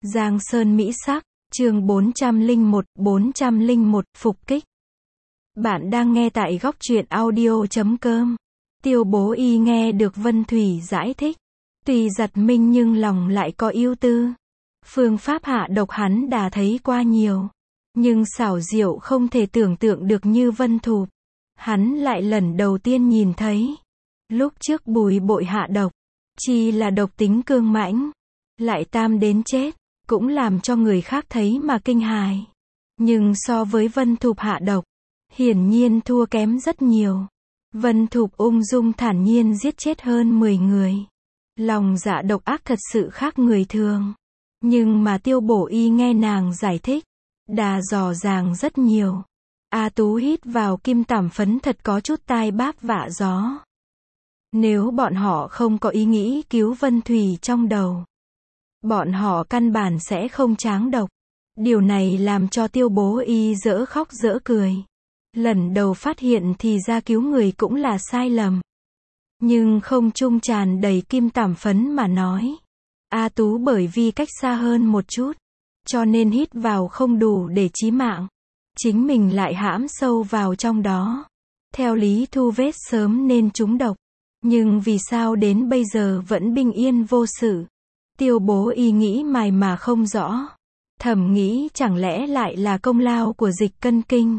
Giang Sơn Mỹ Sắc, chương 401, phục kích. Bạn đang nghe tại góc truyện audio.com. Tiêu Bố Y nghe được Vân Thủy giải thích. Tuy giật mình nhưng lòng lại có ưu tư. Phương pháp hạ độc hắn đã thấy qua nhiều. Nhưng xảo diệu không thể tưởng tượng được như Vân Thục. Hắn lại lần đầu tiên nhìn thấy. Lúc trước Bùi Bội hạ độc, chỉ là độc tính cương mãnh, lại tam đến chết, cũng làm cho người khác thấy mà kinh hài. Nhưng so với Vân Thục hạ độc, hiển nhiên thua kém rất nhiều. Vân Thục ung dung thản nhiên giết chết hơn 10 người. Lòng dạ độc ác thật sự khác người thường. Nhưng mà Tiêu Bổ Y nghe nàng giải thích, đã rõ ràng rất nhiều. A Tú hít vào kim tảm phấn thật có chút tai báp vạ gió. Nếu bọn họ không có ý nghĩ cứu Vân Thủy trong đầu, bọn họ căn bản sẽ không tráng độc. Điều này làm cho Tiêu Bố Y dở khóc dở cười. Lần đầu phát hiện thì ra cứu người cũng là sai lầm. Nhưng không trung tràn đầy kim tảm phấn mà nói. A Tú bởi vì cách xa hơn một chút, cho nên hít vào không đủ để chí mạng. Chính mình lại hãm sâu vào trong đó. Theo lý Thu Vết sớm nên trúng độc. Nhưng vì sao đến bây giờ vẫn bình yên vô sự? Tiêu Bố Y nghĩ mài mà không rõ. Thầm nghĩ chẳng lẽ lại là công lao của Dịch Cân Kinh.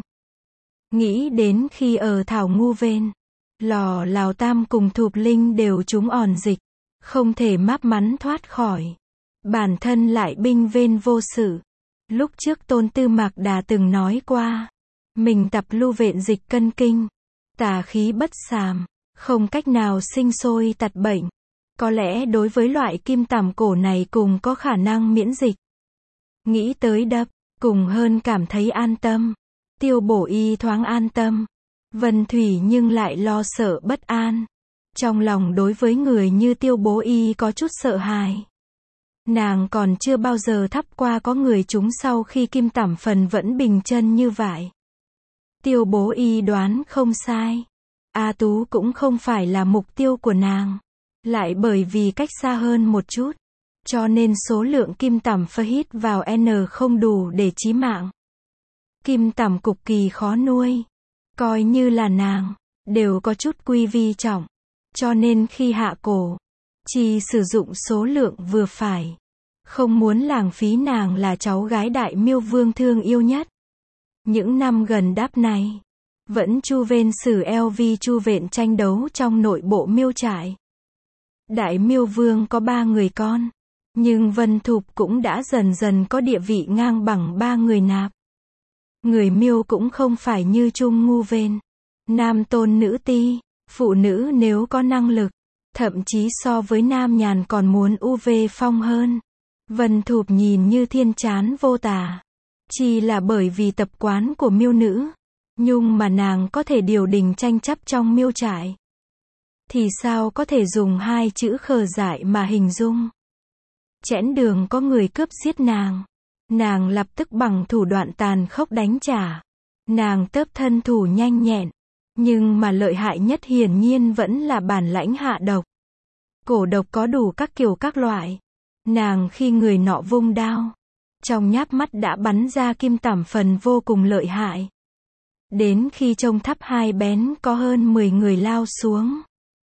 Nghĩ đến khi ở Thảo Ngu Vên, Lò Lào Tam cùng Thục Linh đều trúng òn dịch, không thể máp mắn thoát khỏi. Bản thân lại binh vên vô sự. Lúc trước Tôn Tư Mạc đã từng nói qua, mình tập lưu vện Dịch Cân Kinh, tà khí bất sàm, không cách nào sinh sôi tật bệnh. Có lẽ đối với loại kim tằm cổ này cùng có khả năng miễn dịch. Nghĩ tới đập, cùng hơn cảm thấy an tâm. Tiêu Bổ Y thoáng an tâm. Vân Thủy nhưng lại lo sợ bất an. Trong lòng đối với người như Tiêu Bố Y có chút sợ hãi. Nàng còn chưa bao giờ thắp qua có người chúng sau khi kim tảm phần vẫn bình chân như vậy. Tiêu Bố Y đoán không sai. A Tú cũng không phải là mục tiêu của nàng. Lại bởi vì cách xa hơn một chút, cho nên số lượng kim tằm pha hít vào N không đủ để chí mạng. Kim tằm cực kỳ khó nuôi. Coi như là nàng, đều có chút quy vi trọng. Cho nên khi hạ cổ, chỉ sử dụng số lượng vừa phải. Không muốn lãng phí nàng là cháu gái Đại Miêu Vương thương yêu nhất. Những năm gần đáp này, vẫn chu vên sử LV chu vện tranh đấu trong nội bộ miêu trại. Đại Miêu Vương có 3 người con, nhưng Vân Thục cũng đã dần dần có địa vị ngang bằng 3 người nạp. Người miêu cũng không phải như Trung Ngu Vên, nam tôn nữ ti, phụ nữ nếu có năng lực, thậm chí so với nam nhàn còn muốn UV phong hơn. Vân Thục nhìn như thiên chán vô tả, chỉ là bởi vì tập quán của miêu nữ, nhưng mà nàng có thể điều đình tranh chấp trong miêu trại. Thì sao có thể dùng 2 chữ khờ dại mà hình dung. Chẽn đường có người cướp giết nàng. Nàng lập tức bằng thủ đoạn tàn khốc đánh trả. Nàng tớp thân thủ nhanh nhẹn. Nhưng mà lợi hại nhất hiển nhiên vẫn là bản lãnh hạ độc. Cổ độc có đủ các kiểu các loại. Nàng khi người nọ vung đao, trong nháp mắt đã bắn ra kim tảm phần vô cùng lợi hại. Đến khi trông thắp hai bén có hơn 10 người lao xuống.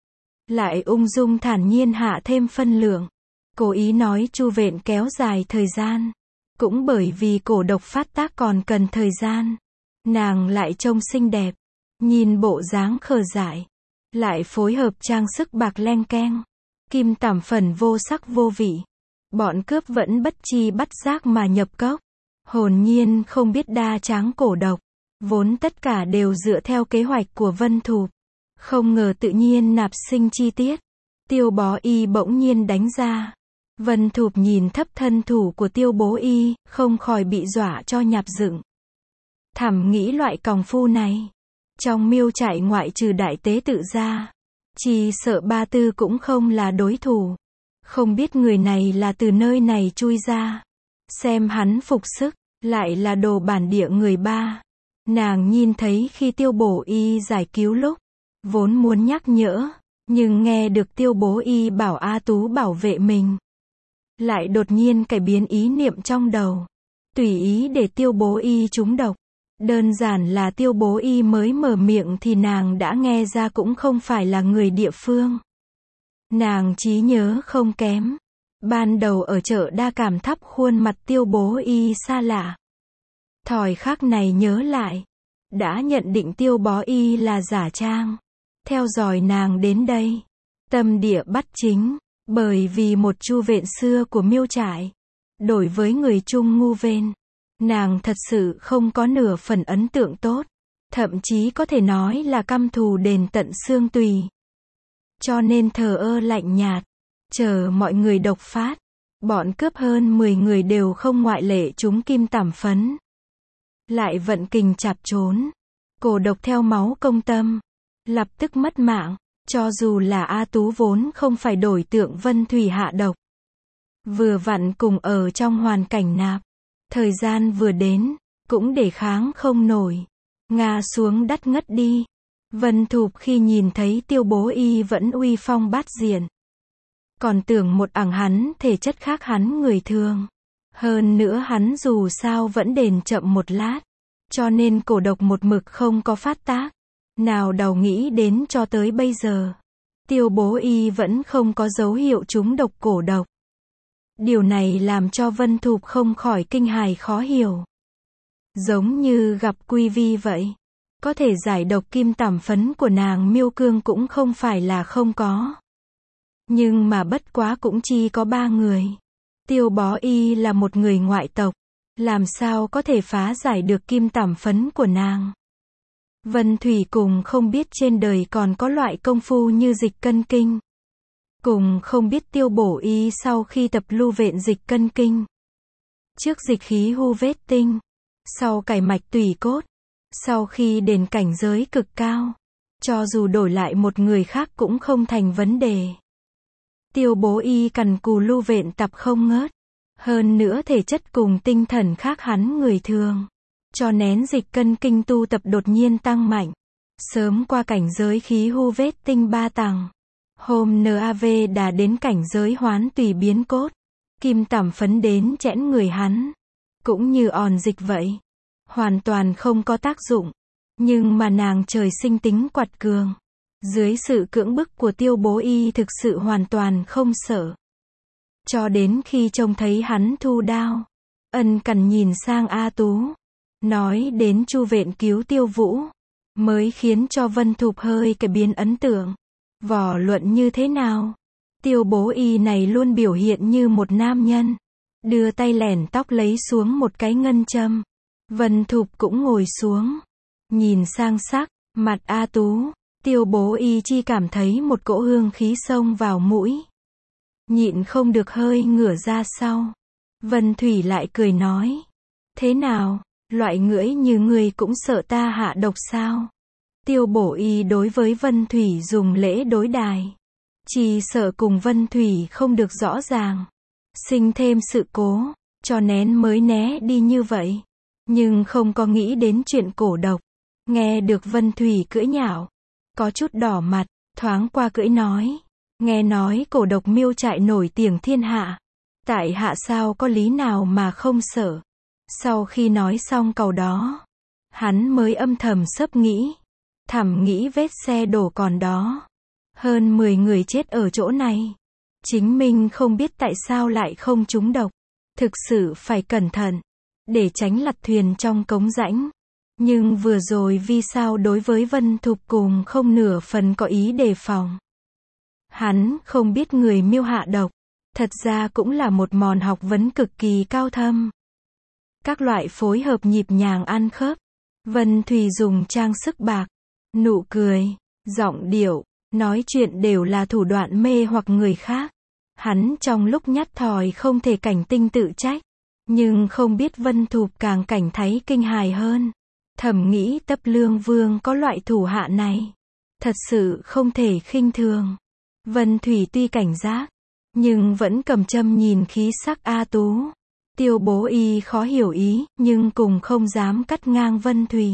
Lại ung dung thản nhiên hạ thêm phân lượng. Cố ý nói chu vện kéo dài thời gian. Cũng bởi vì cổ độc phát tác còn cần thời gian. Nàng lại trông xinh đẹp. Nhìn bộ dáng khờ dại. Lại phối hợp trang sức bạc leng keng. Kim tảm phần vô sắc vô vị. Bọn cướp vẫn bất chi bắt giác mà nhập cốc. Hồn nhiên không biết đa tráng cổ độc. Vốn tất cả đều dựa theo kế hoạch của Vân Thục. Không ngờ tự nhiên nạp sinh chi tiết. Tiêu Bó Y bỗng nhiên đánh ra. Vân Thục nhìn thấp thân thủ của Tiêu Bố Y, không khỏi bị dọa cho nhạp dựng. Thầm nghĩ loại còng phu này, trong miêu trại ngoại trừ đại tế tự ra, chỉ sợ Ba Tư cũng không là đối thủ. Không biết người này là từ nơi này chui ra. Xem hắn phục sức, lại là đồ bản địa người ba. Nàng nhìn thấy khi Tiêu Bổ Y giải cứu lúc, vốn muốn nhắc nhở, nhưng nghe được Tiêu Bố Y bảo A Tú bảo vệ mình. lại đột nhiên cải biến ý niệm trong đầu. Tùy ý để Tiêu Bố Y trúng độc. Đơn giản là Tiêu Bố Y mới mở miệng thì nàng đã nghe ra cũng không phải là người địa phương. Nàng trí nhớ không kém. Ban đầu ở chợ Đa Cảm thắp khuôn mặt Tiêu Bố Y xa lạ. Thời khắc này nhớ lại. Đã nhận định Tiêu Bó Y là giả trang. Theo dõi nàng đến đây. Tâm địa bắt chính. Bởi vì một chu vện xưa của Miêu Trại. Đổi với người Trung ngu vên. Nàng thật sự không có nửa phần ấn tượng tốt. Thậm chí có thể nói là căm thù đến tận xương tùy. Cho nên thờ ơ lạnh nhạt. Chờ mọi người độc phát. Bọn cướp hơn 10 người đều không ngoại lệ trúng kim tẩm phấn. Lại vận kình chạp trốn. Cổ độc theo máu công tâm. Lập tức mất mạng. Cho dù là A Tú vốn không phải đổi tượng Vân Thủy hạ độc. Vừa vặn cùng ở trong hoàn cảnh nạp. Thời gian vừa đến. Cũng để kháng không nổi. Ngã xuống đất ngất đi. Vân Thục khi nhìn thấy Tiêu Bố Y vẫn uy phong bát diện. Còn tưởng một ẳng hắn thể chất khác hắn người thường. Hơn nữa hắn dù sao vẫn đền chậm một lát. Cho nên cổ độc một mực không có phát tác. Nào đầu nghĩ đến cho tới bây giờ. Tiêu Bố Y vẫn không có dấu hiệu trúng độc cổ độc. Điều này làm cho Vân Thục không khỏi kinh hài khó hiểu. Giống như gặp Quy Vi vậy. Có thể giải độc kim tẩm phấn của nàng Miêu Cương cũng không phải là không có. Nhưng mà bất quá cũng chỉ có 3 người. Tiêu Bó Y là một người ngoại tộc. Làm sao có thể phá giải được kim tẩm phấn của nàng. Vân Thủy cùng không biết trên đời còn có loại công phu như dịch cân kinh. Cùng không biết Tiêu Bổ Y sau khi tập lưu vện dịch cân kinh. Trước dịch khí hu vết tinh. Sau cải mạch tủy cốt. Sau khi đền cảnh giới cực cao. Cho dù đổi lại một người khác cũng không thành vấn đề. Tiêu Bố Y cần cù lưu vện tập không ngớt. Hơn nữa thể chất cùng tinh thần khác hắn người thường. Cho nén dịch cân kinh tu tập đột nhiên tăng mạnh. Sớm qua cảnh giới khí hu vết tinh 3 tầng. Hôm NAV đã đến cảnh giới hoán tùy biến cốt. Kim tẩm phấn đến chẽn người hắn. Cũng như òn dịch vậy. Hoàn toàn không có tác dụng. Nhưng mà nàng trời sinh tính quật cường. Dưới sự cưỡng bức của Tiêu Bố Y thực sự hoàn toàn không sợ. Cho đến khi trông thấy hắn thu đao. Ân cần nhìn sang A Tú. Nói đến chu vện cứu Tiêu Vũ. Mới khiến cho Vân Thục hơi cái biến ấn tượng. Vỏ luận như thế nào? Tiêu Bố Y này luôn biểu hiện như một nam nhân. Đưa tay lẻn tóc lấy xuống một cái ngân châm. Vân Thục cũng ngồi xuống. Nhìn sang sắc, mặt A Tú. Tiêu Bố Y chi cảm thấy một cỗ hương khí xông vào mũi. Nhịn không được hơi ngửa ra sau. Vân Thủy lại cười nói. Thế nào, loại ngưỡi như ngươi cũng sợ ta hạ độc sao? Tiêu Bổ Y đối với Vân Thủy dùng lễ đối đài. Chỉ sợ cùng Vân Thủy không được rõ ràng. Sinh thêm sự cố, cho nén mới né đi như vậy. Nhưng không có nghĩ đến chuyện cổ độc. Nghe được Vân Thủy cưỡi nhạo. Có chút đỏ mặt, thoáng qua cưỡi nói. Nghe nói cổ độc Miêu Trại nổi tiếng thiên hạ. Tại hạ sao có lý nào mà không sợ. Sau khi nói xong câu đó. Hắn mới âm thầm sấp nghĩ. Thầm nghĩ vết xe đổ còn đó. Hơn 10 người chết ở chỗ này. Chính mình không biết tại sao lại không trúng độc. Thực sự phải cẩn thận. Để tránh lật thuyền trong cống rãnh. Nhưng vừa rồi vì sao đối với Vân Thục cùng không nửa phần có ý đề phòng. Hắn không biết người Miêu hạ độc. Thật ra cũng là một môn học vấn cực kỳ cao thâm. Các loại phối hợp nhịp nhàng ăn khớp. Vân Thủy dùng trang sức bạc. Nụ cười, giọng điệu, nói chuyện đều là thủ đoạn mê hoặc người khác. Hắn trong lúc nhắt thòi không thể cảnh tinh tự trách. Nhưng không biết Vân Thục càng cảnh thấy kinh hài hơn. Thầm nghĩ Tấp Lương Vương có loại thủ hạ này. Thật sự không thể khinh thường. Vân Thủy tuy cảnh giác. Nhưng vẫn cầm châm nhìn khí sắc A Tú. Tiêu Bố Y khó hiểu ý. Nhưng cùng không dám cắt ngang Vân Thủy.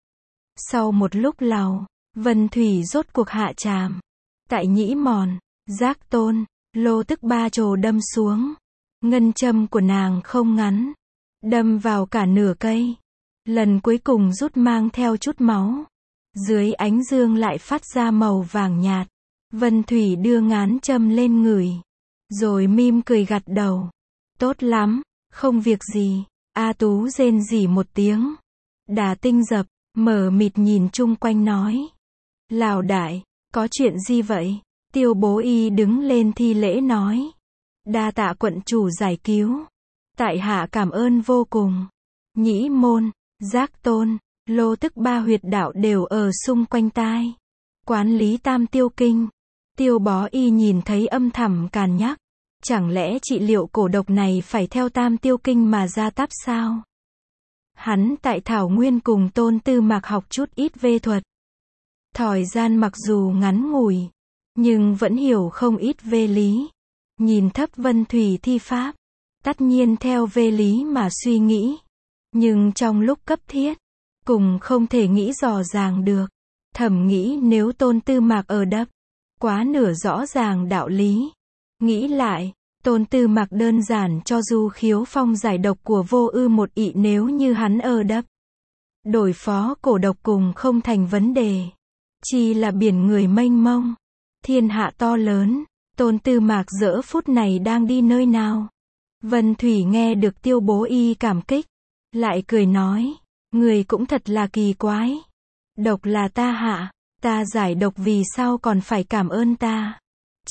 Sau một lúc lầu. Vân Thủy rốt cuộc hạ tràm. Tại Nhĩ Mòn, Giác Tôn, Lô tức 3 trồ đâm xuống. Ngân châm của nàng không ngắn, đâm vào cả nửa cây. Lần cuối cùng rút mang theo chút máu. Dưới ánh dương lại phát ra màu vàng nhạt. Vân Thủy đưa ngán châm lên ngửi. Rồi mỉm cười gật đầu. Tốt lắm, không việc gì. A Tú rên rỉ một tiếng. Đà Tinh dập, mờ mịt nhìn chung quanh nói. Lào đại, có chuyện gì vậy? Tiêu Bố Y đứng lên thi lễ nói. Đa tạ quận chủ giải cứu. Tại hạ cảm ơn vô cùng. Nhĩ Môn, Giác Tôn, Lô Tức ba huyệt đạo đều ở xung quanh tai. Quán lý Tam Tiêu Kinh. Tiêu Bó Y nhìn thấy âm thầm càn nhắc. Chẳng lẽ trị liệu cổ độc này phải theo Tam Tiêu Kinh mà ra táp sao? Hắn tại Thảo Nguyên cùng Tôn Tư Mạc học chút ít về thuật. Thời gian mặc dù ngắn ngủi, nhưng vẫn hiểu không ít về lý. Nhìn thấp Vân Thủy thi pháp, tất nhiên theo về lý mà suy nghĩ. Nhưng trong lúc cấp thiết, cùng không thể nghĩ rõ ràng được. Thầm nghĩ nếu Tôn Tư Mạc ở đập, quá nửa rõ ràng đạo lý. Nghĩ lại, Tôn Tư Mạc đơn giản cho Du Khiếu Phong giải độc của Vô Ư một ị nếu như hắn ở đập. Đổi phó cổ độc cùng không thành vấn đề. Chỉ là biển người mênh mông, thiên hạ to lớn. Tôn Tư Mạc giỡ phút này đang đi nơi nào? Vân Thủy nghe được Tiêu Bố Y cảm kích, lại cười nói, người cũng thật là kỳ quái. Độc là ta hạ, ta giải độc vì sao còn phải cảm ơn ta?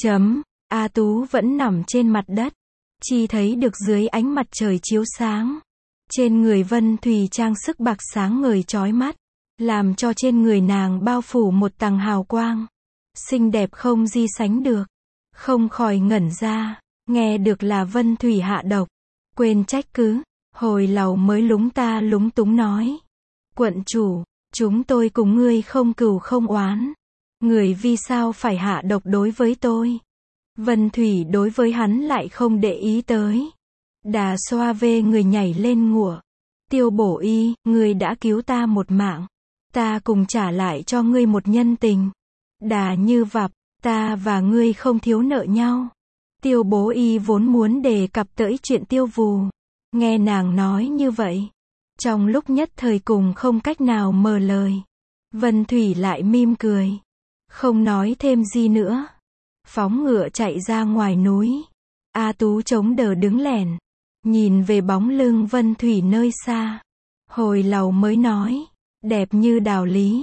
A Tú vẫn nằm trên mặt đất, chỉ thấy được dưới ánh mặt trời chiếu sáng. Trên người Vân Thủy trang sức bạc sáng ngời chói mắt, làm cho trên người nàng bao phủ một tầng hào quang. Xinh đẹp không gì sánh được. Không khỏi ngẩn ra, nghe được là Vân Thủy hạ độc. Quên trách cứ, hồi lầu mới lúng ta lúng túng nói. Quận chủ, chúng tôi cùng ngươi không cừu không oán. Người vì sao phải hạ độc đối với tôi? Vân Thủy đối với hắn lại không để ý tới. Đà xoa về người nhảy lên ngủa. Tiêu Bổ Y, ngươi đã cứu ta một mạng. Ta cùng trả lại cho ngươi một nhân tình. Đà như vập, ta và ngươi không thiếu nợ nhau. Tiêu Bố Y vốn muốn đề cập tới chuyện Tiêu Vù. Nghe nàng nói như vậy, trong lúc nhất thời cùng không cách nào mở lời. Vân Thủy lại mỉm cười, không nói thêm gì nữa. Phóng ngựa chạy ra ngoài núi. A Tú chống đỡ đứng lẻn, nhìn về bóng lưng Vân Thủy nơi xa. Hồi lầu mới nói, đẹp như đào lý,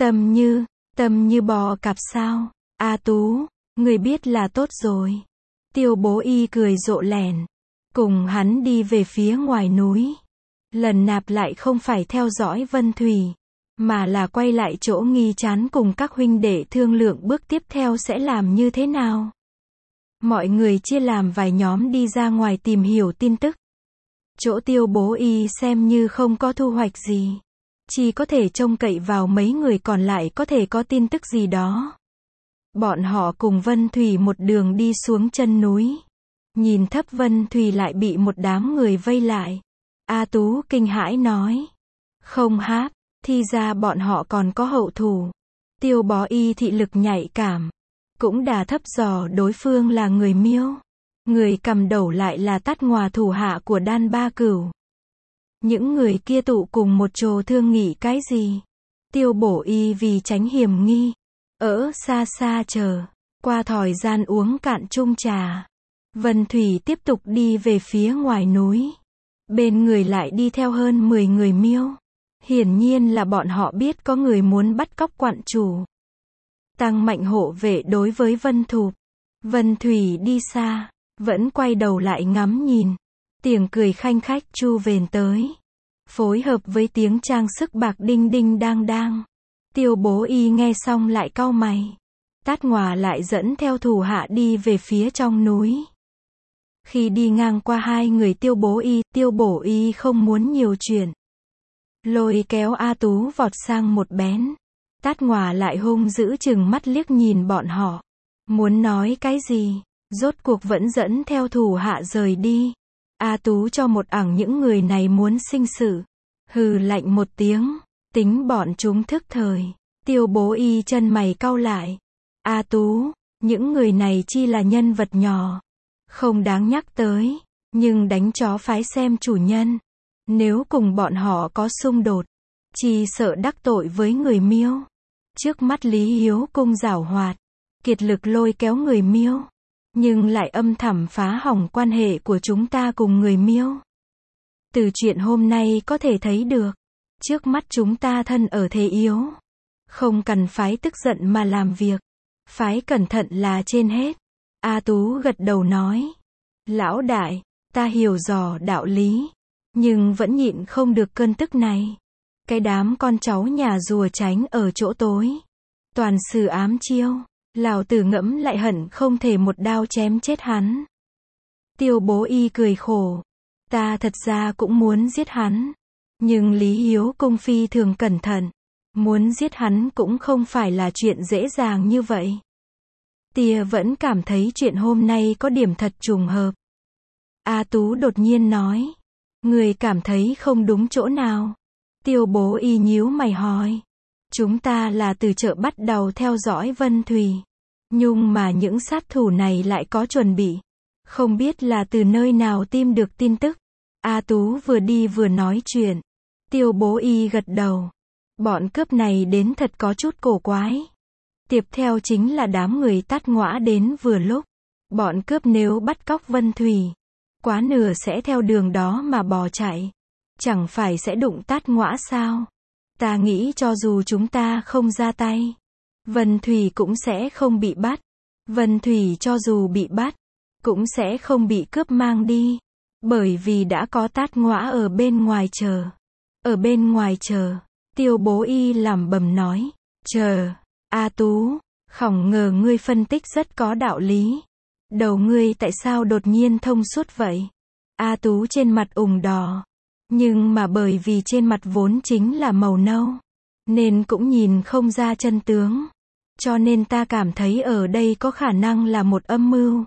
tâm như bò cạp sao? A Tú, người biết là tốt rồi. Tiêu Bố Y cười rộ lẻn, cùng hắn đi về phía ngoài núi. Lần nạp lại không phải theo dõi Vân Thủy, mà là quay lại chỗ Nghi Chán cùng các huynh đệ thương lượng bước tiếp theo sẽ làm như thế nào. Mọi người chia làm vài nhóm đi ra ngoài tìm hiểu tin tức. Chỗ Tiêu Bố Y xem như không có thu hoạch gì, chỉ có thể trông cậy vào mấy người còn lại có thể có tin tức gì đó. Bọn họ cùng Vân Thủy một đường đi xuống chân núi. Nhìn thấp Vân Thủy lại bị một đám người vây lại. A Tú kinh hãi nói. Không háp, thì ra bọn họ còn có hậu thủ. Tiêu Bó Y thị lực nhạy cảm, cũng đà thấp dò đối phương là người Miêu. Người cầm đầu lại là Tát Ngòa thủ hạ của Đan Ba Cửu. Những người kia tụ cùng một chỗ thương nghị cái gì? Tiêu Bổ Y vì tránh hiểm nghi, ở xa xa chờ, qua thời gian uống cạn chung trà. Vân Thủy tiếp tục đi về phía ngoài núi. Bên người lại đi theo hơn 10 người Miêu. Hiển nhiên là bọn họ biết có người muốn bắt cóc quận chủ. Tăng mạnh hộ vệ đối với Vân Thục. Vân Thủy đi xa, vẫn quay đầu lại ngắm nhìn. Tiếng cười khanh khách chu vền tới, phối hợp với tiếng trang sức bạc đinh đinh đang đang. Tiêu Bố Y nghe xong lại cau mày. Tát Ngòa lại dẫn theo thủ hạ đi về phía trong núi. Khi đi ngang qua hai người Tiêu Bổ Y không muốn nhiều chuyện, lôi kéo A Tú vọt sang một bén. Tát Ngòa lại hung dữ chừng mắt liếc nhìn bọn họ. Muốn nói cái gì, rốt cuộc vẫn dẫn theo thủ hạ rời đi. A Tú cho một ẳng những người này muốn sinh sự. Hừ lạnh một tiếng, tính bọn chúng thức thời. Tiêu Bố Y chân mày cau lại. A Tú, những người này chi là nhân vật nhỏ, không đáng nhắc tới. Nhưng đánh chó phái xem chủ nhân. Nếu cùng bọn họ có xung đột, chỉ sợ đắc tội với người Miêu. Trước mắt Lý Hiếu Cung giảo hoạt, kiệt lực lôi kéo người Miêu, nhưng lại âm thầm phá hỏng quan hệ của chúng ta cùng người Miêu. Từ chuyện hôm nay có thể thấy được, trước mắt chúng ta thân ở thế yếu. Không cần phái tức giận mà làm việc. Phái cẩn thận là trên hết. A Tú gật đầu nói. Lão đại, ta hiểu rõ đạo lý, nhưng vẫn nhịn không được cơn tức này. Cái đám con cháu nhà rùa tránh ở chỗ tối, toàn sử ám chiêu. Lão tử ngẫm lại hận không thể một đao chém chết hắn. Tiêu Bố Y cười khổ. Ta thật ra cũng muốn giết hắn, nhưng Lý Hiếu Cung phi thường cẩn thận. Muốn giết hắn cũng không phải là chuyện dễ dàng như vậy. Tia vẫn cảm thấy chuyện hôm nay có điểm thật trùng hợp. A Tú đột nhiên nói. Người cảm thấy không đúng chỗ nào? Tiêu Bố Y nhíu mày hỏi. Chúng ta là từ chợ bắt đầu theo dõi Vân Thủy. Nhưng mà những sát thủ này lại có chuẩn bị. Không biết là từ nơi nào tìm được tin tức. A Tú vừa đi vừa nói chuyện. Tiêu Bố Y gật đầu. Bọn cướp này đến thật có chút cổ quái. Tiếp theo chính là đám người Tát Ngõa đến vừa lúc. Bọn cướp nếu bắt cóc Vân Thủy, quá nửa sẽ theo đường đó mà bỏ chạy. Chẳng phải sẽ đụng Tát Ngõa sao? Ta nghĩ cho dù chúng ta không ra tay, Vân Thủy cũng sẽ không bị bắt. Vân Thủy cho dù bị bắt, cũng sẽ không bị cướp mang đi. Bởi vì đã có Tát Ngõa ở bên ngoài chờ. Ở bên ngoài chờ. Tiêu Bố Y lẩm bẩm nói. Chờ. A Tú, không ngờ ngươi phân tích rất có đạo lý. Đầu ngươi tại sao đột nhiên thông suốt vậy? A Tú trên mặt ửng đỏ. Nhưng mà bởi vì trên mặt vốn chính là màu nâu, nên cũng nhìn không ra chân tướng. Cho nên ta cảm thấy ở đây có khả năng là một âm mưu.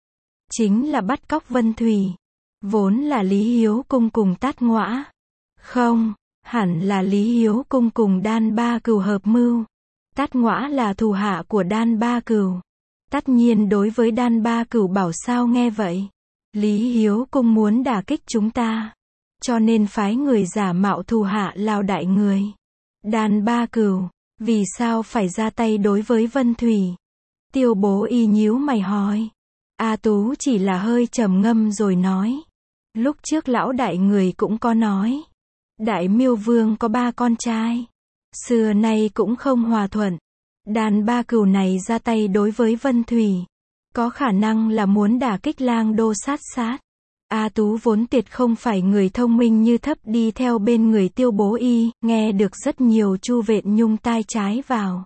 Chính là bắt cóc Vân Thủy. Vốn là Lý Hiếu Cung cùng Tát Ngõa. Không, hẳn là Lý Hiếu Cung cùng Đan Ba Cừu hợp mưu. Tát Ngõa là thủ hạ của Đan Ba Cừu. Tất nhiên đối với Đan Ba Cừu bảo sao nghe vậy. Lý Hiếu Cung muốn đả kích chúng ta, cho nên phái người giả mạo thủ hạ Lao đại người. Đan Ba Cừu, vì sao phải ra tay đối với Vân Thủy? Tiêu Bố Y nhíu mày hỏi. A Tú chỉ là hơi trầm ngâm rồi nói. Lúc trước lão đại người cũng có nói. Đại Miêu Vương có 3 con trai. Xưa nay cũng không hòa thuận. Đàn Ba Cừu này ra tay đối với Vân Thủy, có khả năng là muốn đả kích Lang Đô sát sát. A Tú vốn tiệt không phải người thông minh như thấp đi theo bên người Tiêu Bố Y, nghe được rất nhiều Chu Vện Nhung tai trái vào,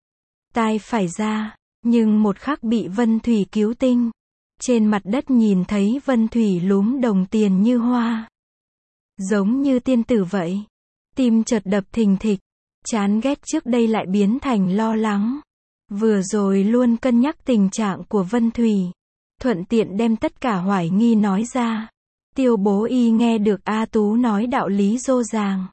tai phải ra, nhưng một khắc bị Vân Thủy cứu tinh. Trên mặt đất nhìn thấy Vân Thủy lúm đồng tiền như hoa, giống như tiên tử vậy. Tim chợt đập thình thịch, chán ghét trước đây lại biến thành lo lắng. Vừa rồi luôn cân nhắc tình trạng của Vân Thủy, thuận tiện đem tất cả hoài nghi nói ra. Tiêu Bố Y nghe được A Tú nói đạo lý rô ràng,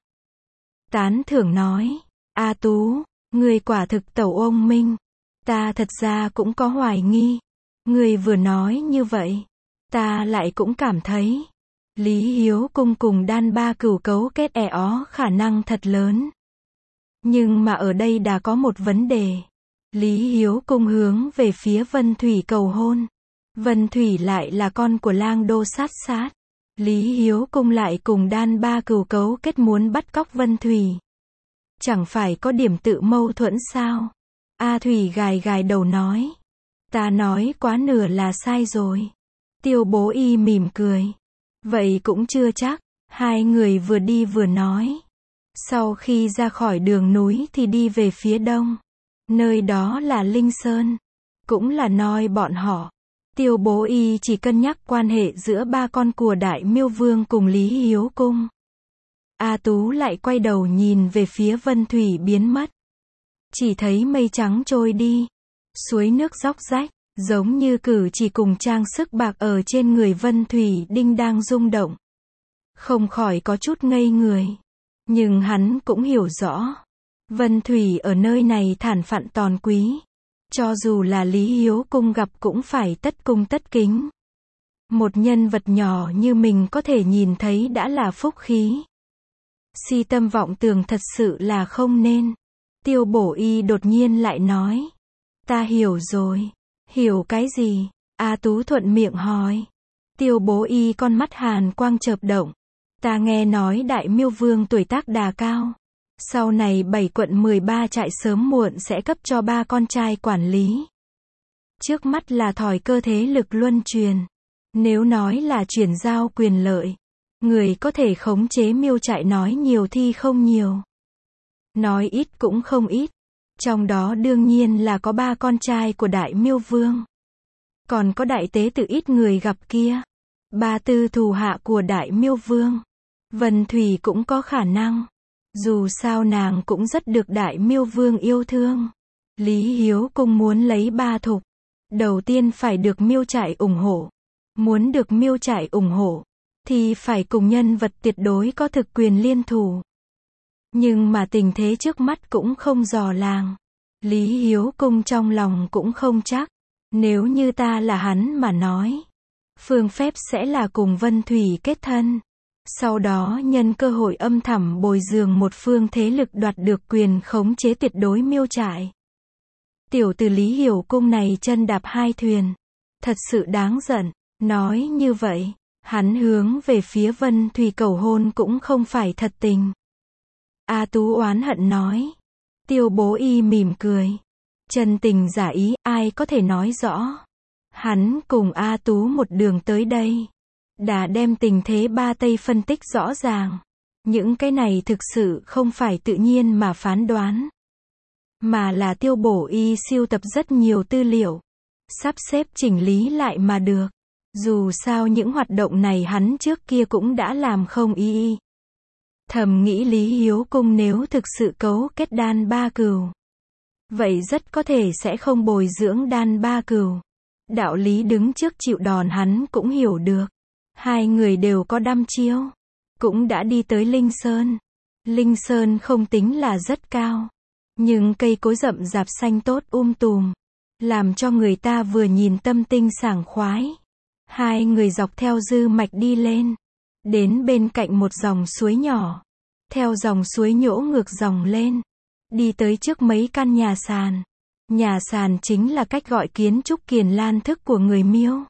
tán thưởng nói. A Tú, người quả thực tẩu ông minh. Ta thật ra cũng có hoài nghi. Người vừa nói như vậy, ta lại cũng cảm thấy Lý Hiếu Cung cùng Đan Ba Cừu cấu kết ó khả năng thật lớn. Nhưng mà ở đây đã có một vấn đề. Lý Hiếu Cung hướng về phía Vân Thủy cầu hôn. Vân Thủy lại là con của Lang Đô sát sát. Lý Hiếu Cung lại cùng Đan Ba Cừu cấu kết muốn bắt cóc Vân Thủy. Chẳng phải có điểm tự mâu thuẫn sao? A Thủy gài gài đầu nói. Ta nói quá nửa là sai rồi. Tiêu Bố Y mỉm cười. Vậy cũng chưa chắc. Hai người vừa đi vừa nói. Sau khi ra khỏi đường núi thì đi về phía đông. Nơi đó là Linh Sơn. Cũng là nơi bọn họ. Tiêu Bố Y chỉ cân nhắc quan hệ giữa 3 con của Đại Miêu Vương cùng Lý Hiếu Cung. A Tú lại quay đầu nhìn về phía Vân Thủy biến mất. Chỉ thấy mây trắng trôi đi. Suối nước róc rách, giống như cử chỉ cùng trang sức bạc ở trên người Vân Thủy đinh đang rung động. Không khỏi có chút ngây người. Nhưng hắn cũng hiểu rõ. Vân Thủy ở nơi này thản phận tòn quý. Cho dù là Lý Hiếu Cung gặp cũng phải tất cung tất kính. Một nhân vật nhỏ như mình có thể nhìn thấy đã là phúc khí. Si tâm vọng tưởng thật sự là không nên. Tiêu Bổ Y đột nhiên lại nói. Ta hiểu rồi. Hiểu cái gì? A Tú thuận miệng hỏi. Tiêu Bố Y con mắt hàn quang chợp động. Ta nghe nói Đại Miêu Vương tuổi tác đà cao. Sau này 7 quận 13 trại sớm muộn sẽ cấp cho 3 con trai quản lý. Trước mắt là thỏi cơ thế lực luân truyền. Nếu nói là chuyển giao quyền lợi, người có thể khống chế miêu trại nói nhiều thì không nhiều. Nói ít cũng không ít. Trong đó đương nhiên là có 3 con trai của Đại Miêu Vương. Còn có đại tế tự ít người gặp kia. 3 tư thủ hạ của Đại Miêu Vương. Vân Thủy cũng có khả năng. Dù sao nàng cũng rất được Đại Miêu Vương yêu thương. Lý Hiếu Cung muốn lấy 3 thục. Đầu tiên phải được miêu trại ủng hộ. Muốn được miêu trại ủng hộ, thì phải cùng nhân vật tuyệt đối có thực quyền liên thủ. Nhưng mà tình thế trước mắt cũng không dò làng. Lý Hiếu Cung trong lòng cũng không chắc. Nếu như ta là hắn mà nói, phương phép sẽ là cùng Vân Thủy kết thân. Sau đó nhân cơ hội âm thầm bồi dưỡng một phương thế lực đoạt được quyền khống chế tuyệt đối miêu trại. Tiểu tử Lý Hiểu Cung này chân đạp 2 thuyền. Thật sự đáng giận. Nói như vậy, hắn hướng về phía Vân Thủy cầu hôn cũng không phải thật tình. A Tú oán hận nói. Tiêu Bố Y mỉm cười. Chân tình giả ý, ai có thể nói rõ. Hắn cùng A Tú một đường tới đây. Đã đem tình thế Ba Tây phân tích rõ ràng. Những cái này thực sự không phải tự nhiên mà phán đoán. Mà là Tiêu Bổ Y siêu tập rất nhiều tư liệu. Sắp xếp chỉnh lý lại mà được. Dù sao những hoạt động này hắn trước kia cũng đã làm không y. Thầm nghĩ Lý Hiếu Cung nếu thực sự cấu kết đan ba cừu, vậy rất có thể sẽ không bồi dưỡng đan ba cừu. Đạo lý đứng trước chịu đòn hắn cũng hiểu được. 2 người đều có đăm chiêu. Cũng đã đi tới Linh Sơn. Linh Sơn không tính là rất cao. Nhưng cây cối rậm rạp xanh tốt tùm. Làm cho người ta vừa nhìn tâm tinh sảng khoái. 2 người dọc theo dư mạch đi lên. Đến bên cạnh một dòng suối nhỏ. Theo dòng suối nhỗ ngược dòng lên. Đi tới trước mấy căn nhà sàn. Nhà sàn chính là cách gọi kiến trúc Kiền Lan thức của người Miêu.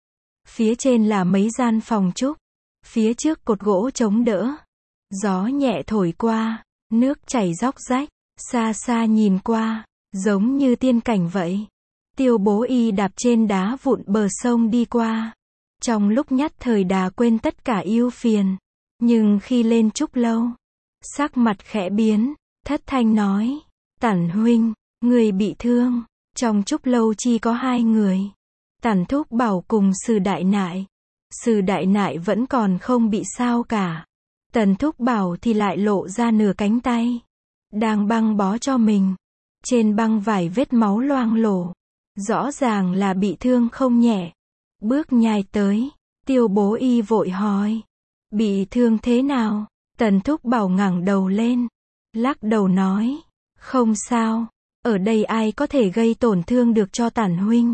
Phía trên là mấy gian phòng trúc. Phía trước cột gỗ chống đỡ. Gió nhẹ thổi qua. Nước chảy róc rách. Xa xa nhìn qua. Giống như tiên cảnh vậy. Tiêu Bố Y đạp trên đá vụn bờ sông đi qua. Trong lúc nhất thời đã quên tất cả ưu phiền. Nhưng khi lên trúc lâu, sắc mặt khẽ biến, thất thanh nói. Tản huynh, người bị thương. Trong trúc lâu chỉ có 2 người. Tản Thúc Bảo cùng Sử Đại Nại. Sử Đại Nại vẫn còn không bị sao cả. Tần Thúc Bảo thì lại lộ ra nửa cánh tay. Đang băng bó cho mình. Trên băng vải vết máu loang lổ. Rõ ràng là bị thương không nhẹ. Bước nhai tới. Tiêu Bố Y vội hỏi. Bị thương thế nào? Tần Thúc Bảo ngẩng đầu lên. Lắc đầu nói. Không sao. Ở đây ai có thể gây tổn thương được cho Tản huynh?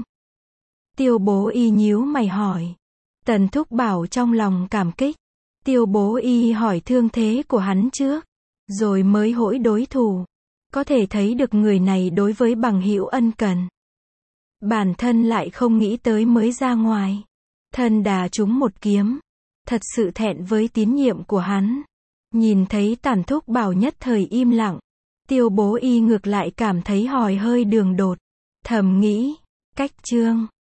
Tiêu Bố Y nhíu mày hỏi. Tần Thúc Bảo trong lòng cảm kích. Tiêu Bố Y hỏi thương thế của hắn trước. Rồi mới hỗi đối thủ. Có thể thấy được người này đối với bằng hữu ân cần. Bản thân lại không nghĩ tới mới ra ngoài. Thân đà trúng một kiếm. Thật sự thẹn với tín nhiệm của hắn. Nhìn thấy Tản Thúc Bảo nhất thời im lặng. Tiêu Bố Y ngược lại cảm thấy hòi hơi đường đột. Thầm nghĩ. Cách trương.